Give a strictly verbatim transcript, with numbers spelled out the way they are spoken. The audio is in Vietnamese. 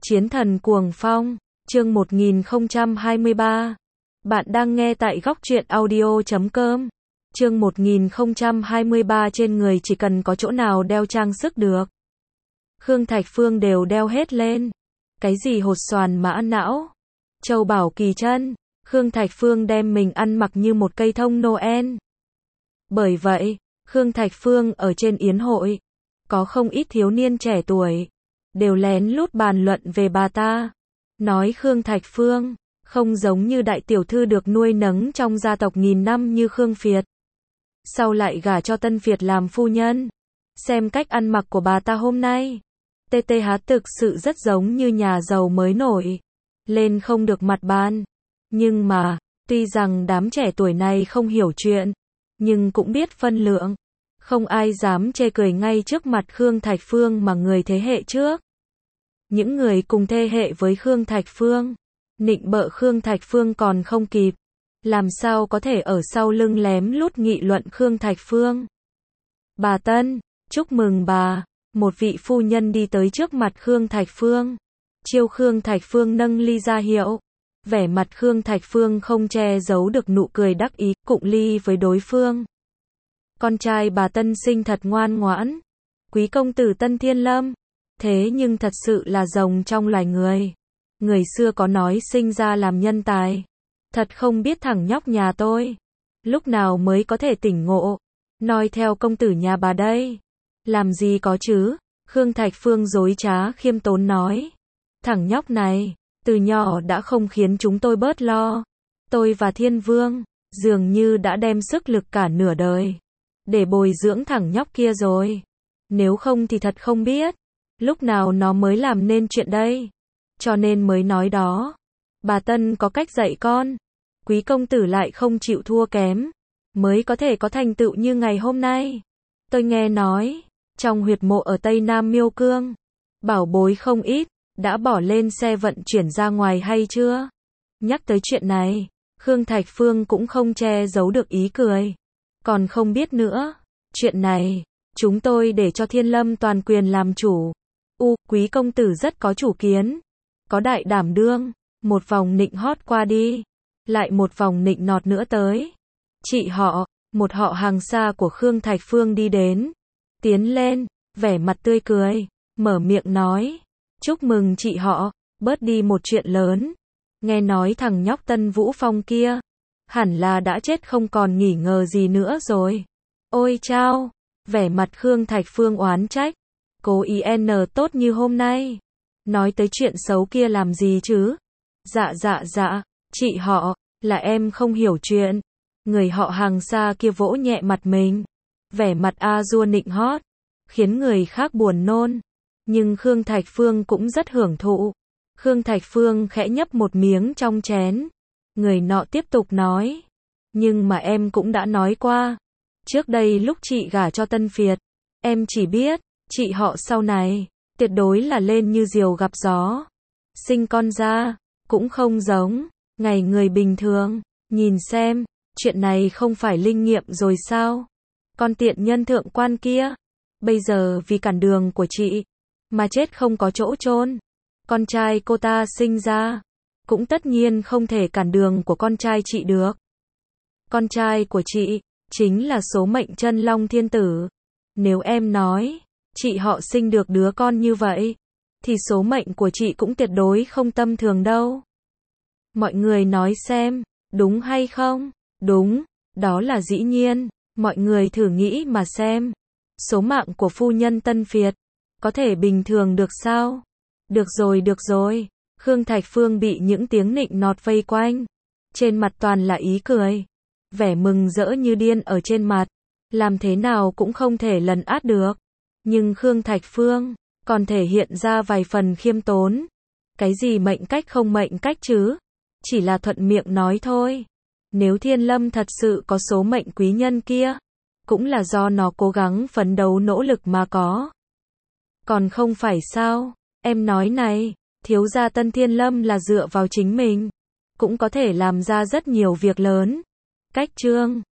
Chiến thần cuồng phong, chương một nghìn không trăm hai mươi ba. Bạn đang nghe tại góc truyện audio chấm com. Chương một nghìn không trăm hai mươi ba trên người chỉ cần có chỗ nào đeo trang sức được. Khương Thạch Phương đều đeo hết lên. Cái gì hột xoàn mã não, châu bảo kỳ chân, Khương Thạch Phương đem mình ăn mặc như một cây thông Noel. Bởi vậy, Khương Thạch Phương ở trên yến hội, có không ít thiếu niên trẻ tuổi, đều lén lút bàn luận về bà ta. Nói Khương Thạch Phương, không giống như đại tiểu thư được nuôi nấng trong gia tộc nghìn năm như Khương Việt. Sau lại gả cho Tân Việt làm phu nhân. Xem cách ăn mặc của bà ta hôm nay. tê tê há thực sự rất giống như nhà giàu mới nổi. Lên không được mặt bàn. Nhưng mà, tuy rằng đám trẻ tuổi này không hiểu chuyện, nhưng cũng biết phân lượng. Không ai dám chê cười ngay trước mặt Khương Thạch Phương mà người thế hệ trước. Những người cùng thế hệ với Khương Thạch Phương, nịnh bợ Khương Thạch Phương còn không kịp. Làm sao có thể ở sau lưng lém lút nghị luận Khương Thạch Phương. Bà Tân, chúc mừng bà. Một vị phu nhân đi tới trước mặt Khương Thạch Phương. Chiêu Khương Thạch Phương nâng ly ra hiệu. Vẻ mặt Khương Thạch Phương không che giấu được nụ cười đắc ý, cụng ly với đối phương. Con trai bà Tân sinh thật ngoan ngoãn. Quý công tử Tân Thiên Lâm. Thế nhưng thật sự là rồng trong loài người. Người xưa có nói sinh ra làm nhân tài. Thật không biết thằng nhóc nhà tôi lúc nào mới có thể tỉnh ngộ. Noi theo công tử nhà bà đây. Làm gì có chứ. Khương Thạch Phương dối trá khiêm tốn nói. Thằng nhóc này, từ nhỏ đã không khiến chúng tôi bớt lo. Tôi và Thiên Vương, dường như đã đem sức lực cả nửa đời để bồi dưỡng thằng nhóc kia rồi. Nếu không thì thật không biết lúc nào nó mới làm nên chuyện đây. Cho nên mới nói đó. Bà Tân có cách dạy con. Quý công tử lại không chịu thua kém, mới có thể có thành tựu như ngày hôm nay. Tôi nghe nói, trong huyệt mộ ở Tây Nam Miêu Cương, bảo bối không ít, đã bỏ lên xe vận chuyển ra ngoài hay chưa? Nhắc tới chuyện này, Khương Thạch Phương cũng không che giấu được ý cười. Còn không biết nữa, chuyện này, chúng tôi để cho Thiên Lâm toàn quyền làm chủ. U, quý công tử rất có chủ kiến, có đại đảm đương. Một vòng nịnh hót qua đi, lại một vòng nịnh nọt nữa tới. Chị họ, một họ hàng xa của Khương Thạch Phương đi đến, tiến lên, vẻ mặt tươi cười, mở miệng nói, chúc mừng chị họ, bớt đi một chuyện lớn. Nghe nói thằng nhóc Tân Vũ Phong kia, hẳn là đã chết không còn nghỉ ngờ gì nữa rồi. Ôi chao, vẻ mặt Khương Thạch Phương oán trách, cố ý n tốt như hôm nay, nói tới chuyện xấu kia làm gì chứ? Dạ dạ dạ, chị họ, là em không hiểu chuyện. Người họ hàng xa kia vỗ nhẹ mặt mình, vẻ mặt a dua nịnh hót, khiến người khác buồn nôn. Nhưng Khương Thạch Phương cũng rất hưởng thụ. Khương Thạch Phương khẽ nhấp một miếng trong chén. Người nọ tiếp tục nói, nhưng mà em cũng đã nói qua. Trước đây lúc chị gả cho Tân Việt, em chỉ biết, chị họ sau này, tuyệt đối là lên như diều gặp gió. Sinh con ra, cũng không giống ngày người bình thường. Nhìn xem, chuyện này không phải linh nghiệm rồi sao? Con tiện nhân thượng quan kia, bây giờ vì cản đường của chị, mà chết không có chỗ chôn. Con trai cô ta sinh ra, cũng tất nhiên không thể cản đường của con trai chị được. Con trai của chị, chính là số mệnh chân long thiên tử. Nếu em nói, chị họ sinh được đứa con như vậy, thì số mệnh của chị cũng tuyệt đối không tầm thường đâu. Mọi người nói xem, đúng hay không? Đúng, đó là dĩ nhiên. Mọi người thử nghĩ mà xem. Số mạng của phu nhân Tân Việt, có thể bình thường được sao? Được rồi được rồi. Khương Thạch Phương bị những tiếng nịnh nọt vây quanh. Trên mặt toàn là ý cười. Vẻ mừng rỡ như điên ở trên mặt. Làm thế nào cũng không thể lấn át được. Nhưng Khương Thạch Phương còn thể hiện ra vài phần khiêm tốn. Cái gì mệnh cách không mệnh cách chứ? Chỉ là thuận miệng nói thôi. Nếu Thiên Lâm thật sự có số mệnh quý nhân kia, cũng là do nó cố gắng phấn đấu nỗ lực mà có. Còn không phải sao? Em nói này, thiếu gia Tân Thiên Lâm là dựa vào chính mình, cũng có thể làm ra rất nhiều việc lớn. Cách chương